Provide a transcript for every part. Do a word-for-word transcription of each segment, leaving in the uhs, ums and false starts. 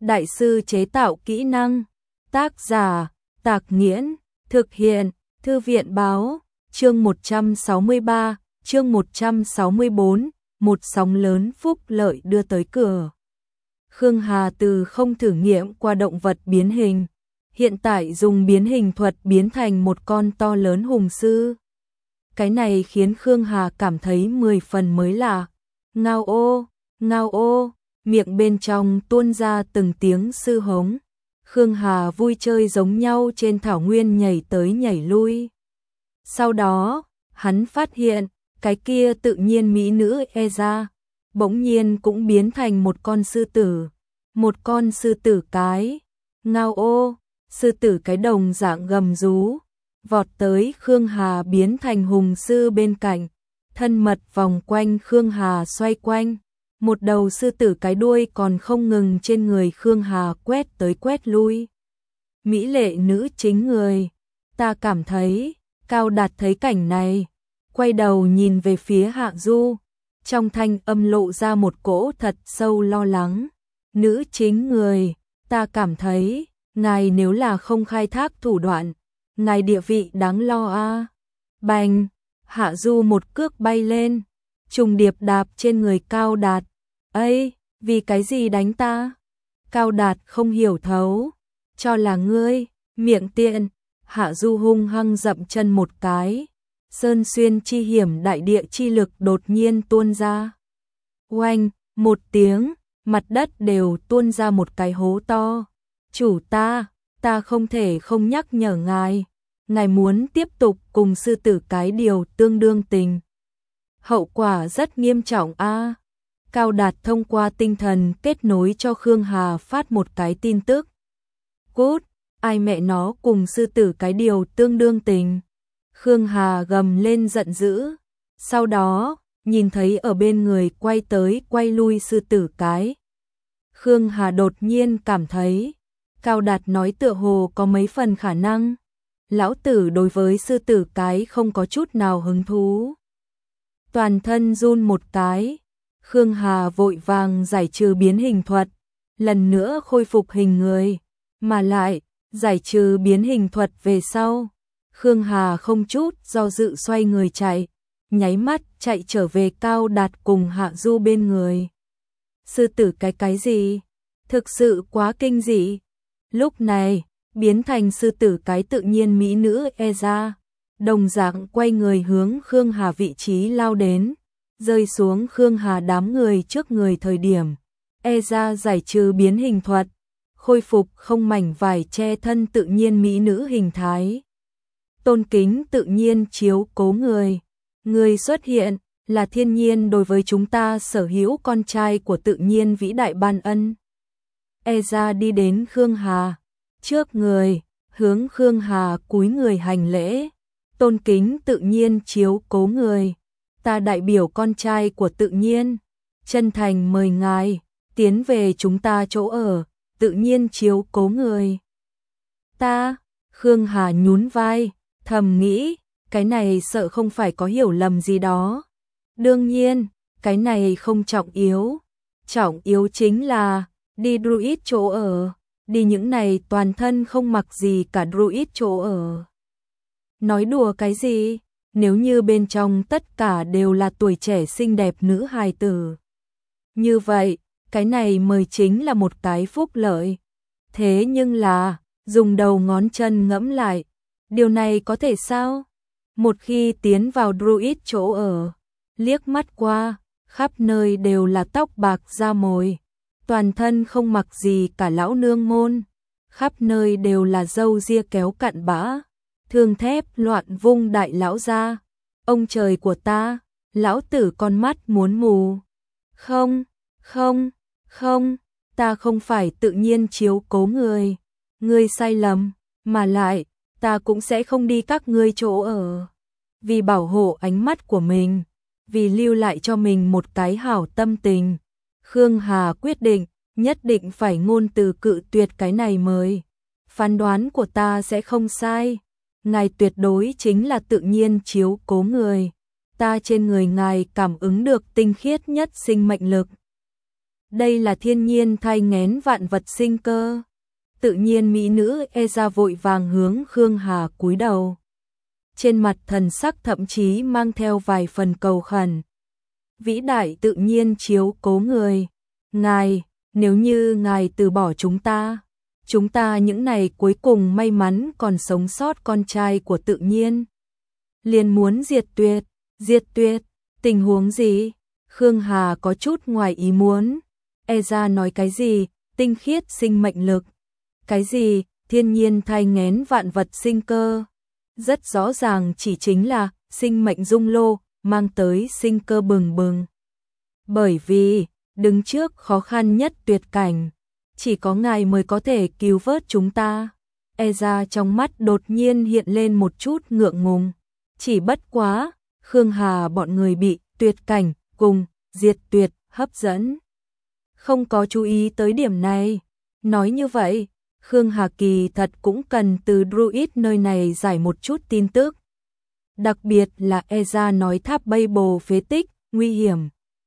đại sư chế tạo kỹ năng. Tác giả, Tạc Nghiễn, thực hiện, Thư viện báo, chương một trăm sáu mươi ba, chương một trăm sáu mươi bốn, một sóng lớn phúc lợi đưa tới cửa. Khương Hà từ không thử nghiệm qua động vật biến hình, hiện tại dùng biến hình thuật biến thành một con to lớn hùng sư. Cái này khiến Khương Hà cảm thấy mười phần mới lạ. Ngao ô, ngao ô, miệng bên trong tuôn ra từng tiếng sư hống. Khương Hà vui chơi giống nhau trên thảo nguyên nhảy tới nhảy lui. Sau đó, hắn phát hiện, cái kia tự nhiên mỹ nữ Eza, bỗng nhiên cũng biến thành một con sư tử. Một con sư tử cái. Ngao ô, sư tử cái đồng dạng gầm rú, vọt tới Khương Hà biến thành hùng sư bên cạnh, thân mật vòng quanh Khương Hà xoay quanh. Một đầu sư tử cái đuôi còn không ngừng trên người Khương Hà quét tới quét lui. Mỹ lệ nữ chính người, ta cảm thấy, Cao Đạt thấy cảnh này, quay đầu nhìn về phía Hạ Du, trong thanh âm lộ ra một cỗ thật sâu lo lắng. Nữ chính người, ta cảm thấy, ngài nếu là không khai thác thủ đoạn, ngài địa vị đáng lo a. À. Bành, Hạ Du một cước bay lên, trùng điệp đạp trên người Cao Đạt. Ây, vì cái gì đánh ta? Cao Đạt không hiểu thấu, cho là ngươi, miệng tiện. Hạ Du hung hăng dậm chân một cái, sơn xuyên chi hiểm đại địa chi lực đột nhiên tuôn ra. Oanh, một tiếng, mặt đất đều tuôn ra một cái hố to. Chủ ta, ta không thể không nhắc nhở ngài, ngài muốn tiếp tục cùng sư tử cái điều tương đương tình. Hậu quả rất nghiêm trọng a. À. Cao Đạt thông qua tinh thần kết nối cho Khương Hà phát một cái tin tức. Cút, ai mẹ nó cùng sư tử cái điều tương đương tình. Khương Hà gầm lên giận dữ, sau đó, nhìn thấy ở bên người quay tới quay lui sư tử cái. Khương Hà đột nhiên cảm thấy, Cao Đạt nói tựa hồ có mấy phần khả năng. Lão tử đối với sư tử cái không có chút nào hứng thú. Toàn thân run một cái, Khương Hà vội vàng giải trừ biến hình thuật, lần nữa khôi phục hình người, mà lại, giải trừ biến hình thuật về sau. Khương Hà không chút do dự xoay người chạy, nháy mắt chạy trở về Cao Đạt cùng Hạ Du bên người. Sư tử cái cái gì? Thực sự quá kinh dị. Lúc này, biến thành sư tử cái tự nhiên mỹ nữ Eza, đồng dạng quay người hướng Khương Hà vị trí lao đến, rơi xuống Khương Hà đám người trước người thời điểm. Eza giải trừ biến hình thuật, khôi phục không mảnh vải che thân tự nhiên mỹ nữ hình thái. Tôn kính tự nhiên chiếu cố người. Người xuất hiện là thiên nhiên đối với chúng ta sở hữu con trai của tự nhiên vĩ đại ban ân. Eza đi đến Khương Hà trước người, hướng Khương Hà cúi người hành lễ. Tôn kính tự nhiên chiếu cố người. Ta đại biểu con trai của tự nhiên, chân thành mời ngài tiến về chúng ta chỗ ở, tự nhiên chiếu cố người. Ta, Khương Hà nhún vai, thầm nghĩ, cái này sợ không phải có hiểu lầm gì đó. Đương nhiên, cái này không trọng yếu. Trọng yếu chính là, đi druid chỗ ở, đi những này toàn thân không mặc gì cả druid chỗ ở. Nói đùa cái gì? Nếu như bên trong tất cả đều là tuổi trẻ xinh đẹp nữ hài tử. Như vậy, cái này mới chính là một cái phúc lợi. Thế nhưng là, dùng đầu ngón chân ngẫm lại, điều này có thể sao? Một khi tiến vào druid chỗ ở, liếc mắt qua, khắp nơi đều là tóc bạc da mồi, toàn thân không mặc gì cả lão nương môn, khắp nơi đều là râu ria kéo cặn bã, thương thép loạn vung đại lão ra. Ông trời của ta, lão tử con mắt muốn mù. Không, không, không, ta không phải tự nhiên chiếu cố người. Ngươi sai lầm, mà lại, ta cũng sẽ không đi các ngươi chỗ ở. Vì bảo hộ ánh mắt của mình, vì lưu lại cho mình một cái hảo tâm tình, Khương Hà quyết định, nhất định phải ngôn từ cự tuyệt cái này mới. Phán đoán của ta sẽ không sai. Ngài tuyệt đối chính là tự nhiên chiếu cố người. Ta trên người ngài cảm ứng được tinh khiết nhất sinh mệnh lực. Đây là thiên nhiên thai nghén vạn vật sinh cơ. Tự nhiên mỹ nữ Eza vội vàng hướng Khương Hà cúi đầu. Trên mặt thần sắc thậm chí mang theo vài phần cầu khẩn. Vĩ đại tự nhiên chiếu cố người. Ngài, nếu như ngài từ bỏ chúng ta, chúng ta những này cuối cùng may mắn còn sống sót con trai của tự nhiên, liền muốn diệt tuyệt, diệt tuyệt, tình huống gì? Khương Hà có chút ngoài ý muốn. Eza nói cái gì? Tinh khiết sinh mệnh lực. Cái gì? Thiên nhiên thai nghén vạn vật sinh cơ. Rất rõ ràng chỉ chính là sinh mệnh dung lô, mang tới sinh cơ bừng bừng. Bởi vì, đứng trước khó khăn nhất tuyệt cảnh, chỉ có ngài mới có thể cứu vớt chúng ta. Eza trong mắt đột nhiên hiện lên một chút ngượng ngùng. Chỉ bất quá, Khương Hà bọn người bị tuyệt cảnh cùng diệt tuyệt hấp dẫn. Không có chú ý tới điểm này. Nói như vậy, Khương Hà kỳ thật cũng cần từ Druid nơi này giải một chút tin tức. Đặc biệt là Eza nói tháp Babel phế tích, nguy hiểm.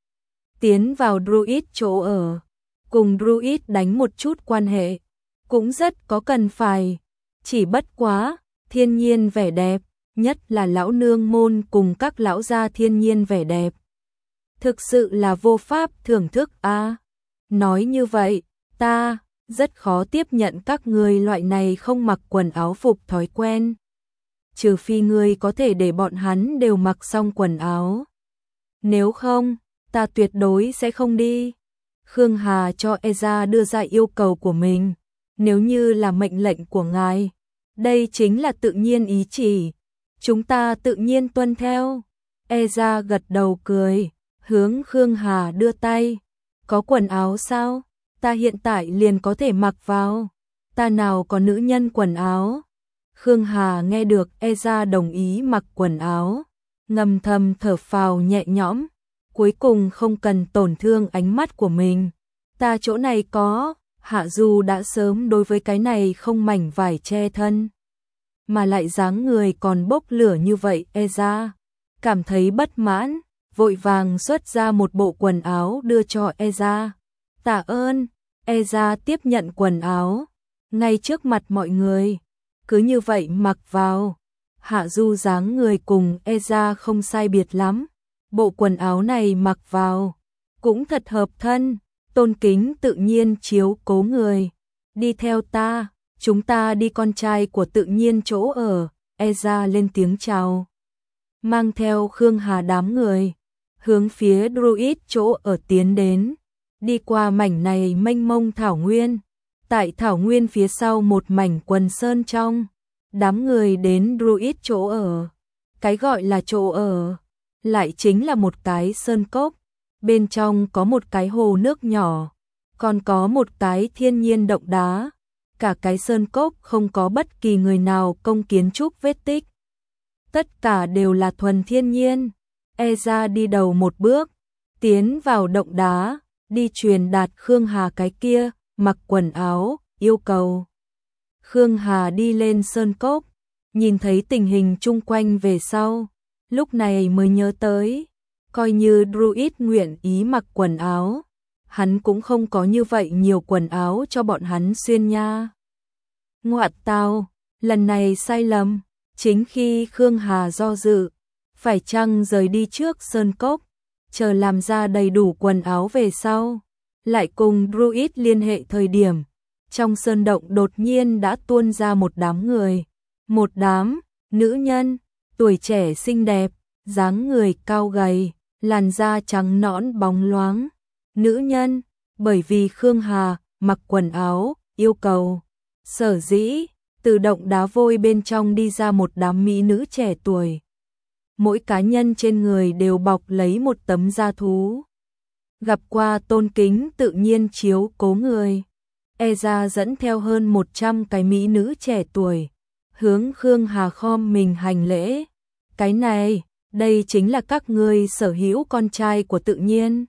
Tiến vào Druid chỗ ở, cùng Druid đánh một chút quan hệ, cũng rất có cần phải. Chỉ bất quá, thiên nhiên vẻ đẹp, nhất là lão nương môn cùng các lão gia thiên nhiên vẻ đẹp. Thực sự là vô pháp thưởng thức a. À, nói như vậy, ta rất khó tiếp nhận các người loại này không mặc quần áo phục thói quen. Trừ phi ngươi có thể để bọn hắn đều mặc xong quần áo. Nếu không, ta tuyệt đối sẽ không đi. Khương Hà cho Eza đưa ra yêu cầu của mình. Nếu như là mệnh lệnh của ngài, đây chính là tự nhiên ý chỉ. Chúng ta tự nhiên tuân theo. Eza gật đầu cười, hướng Khương Hà đưa tay. Có quần áo sao? Ta hiện tại liền có thể mặc vào. Ta nào có nữ nhân quần áo. Khương Hà nghe được Eza đồng ý mặc quần áo, ngầm thầm thở phào nhẹ nhõm, cuối cùng không cần tổn thương ánh mắt của mình. Ta chỗ này có, Hạ Du đã sớm đối với cái này không mảnh vải che thân, mà lại dáng người còn bốc lửa như vậy. Eza cảm thấy bất mãn, vội vàng xuất ra một bộ quần áo đưa cho Eza. Tạ ơn. Eza tiếp nhận quần áo, ngay trước mặt mọi người. Cứ như vậy mặc vào. Hạ Du dáng người cùng Eza không sai biệt lắm. Bộ quần áo này mặc vào cũng thật hợp thân. Tôn kính tự nhiên chiếu cố người. Đi theo ta, chúng ta đi con trai của tự nhiên chỗ ở. Eza lên tiếng chào, mang theo Khương Hà đám người, hướng phía Druid chỗ ở tiến đến. Đi qua mảnh này mênh mông thảo nguyên. Tại thảo nguyên phía sau một mảnh quần sơn trong, đám người đến Druid chỗ ở. Cái gọi là chỗ ở, lại chính là một cái sơn cốc. Bên trong có một cái hồ nước nhỏ, còn có một cái thiên nhiên động đá. Cả cái sơn cốc không có bất kỳ người nào công kiến trúc vết tích. Tất cả đều là thuần thiên nhiên. Eza đi đầu một bước, tiến vào động đá, đi truyền đạt Khương Hà cái kia, mặc quần áo, yêu cầu. Khương Hà đi lên sơn cốc, nhìn thấy tình hình chung quanh về sau, lúc này mới nhớ tới, coi như Druid nguyện ý mặc quần áo, hắn cũng không có như vậy nhiều quần áo cho bọn hắn xuyên nha. Ngoại tao, lần này sai lầm. Chính khi Khương Hà do dự, phải chăng rời đi trước sơn cốc, chờ làm ra đầy đủ quần áo về sau, lại cùng Druid liên hệ thời điểm, trong sơn động đột nhiên đã tuôn ra một đám người, một đám nữ nhân, tuổi trẻ xinh đẹp, dáng người cao gầy, làn da trắng nõn bóng loáng. Nữ nhân, bởi vì Khương Hà mặc quần áo, yêu cầu, sở dĩ từ động đá vôi bên trong đi ra một đám mỹ nữ trẻ tuổi. Mỗi cá nhân trên người đều bọc lấy một tấm da thú. Gặp qua tôn kính tự nhiên chiếu cố người. Eza dẫn theo hơn một trăm cái mỹ nữ trẻ tuổi, hướng Khương Hà khom mình hành lễ. Cái này, đây chính là các ngươi sở hữu con trai của tự nhiên.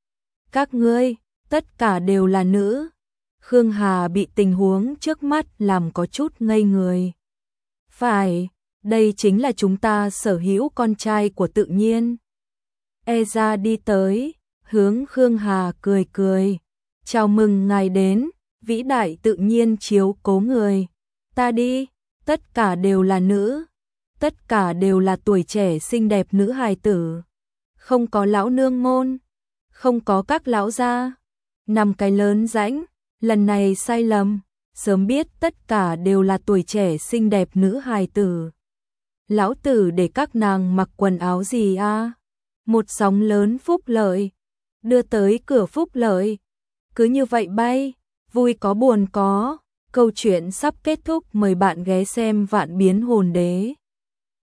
Các ngươi, tất cả đều là nữ. Khương Hà bị tình huống trước mắt làm có chút ngây người. Phải, đây chính là chúng ta sở hữu con trai của tự nhiên. Eza đi tới, hướng Khương Hà cười cười. Chào mừng ngài đến, vĩ đại tự nhiên chiếu cố người. Ta đi, tất cả đều là nữ. Tất cả đều là tuổi trẻ xinh đẹp nữ hài tử. Không có lão nương môn. Không có các lão gia. Năm cái lớn rãnh, lần này sai lầm. Sớm biết tất cả đều là tuổi trẻ xinh đẹp nữ hài tử. Lão tử để các nàng mặc quần áo gì a? Một sóng lớn phúc lợi. Đưa tới cửa phúc lợi. Cứ như vậy bay, vui có buồn có. Câu chuyện sắp kết thúc, mời bạn ghé xem Vạn Biến Hồn Đế.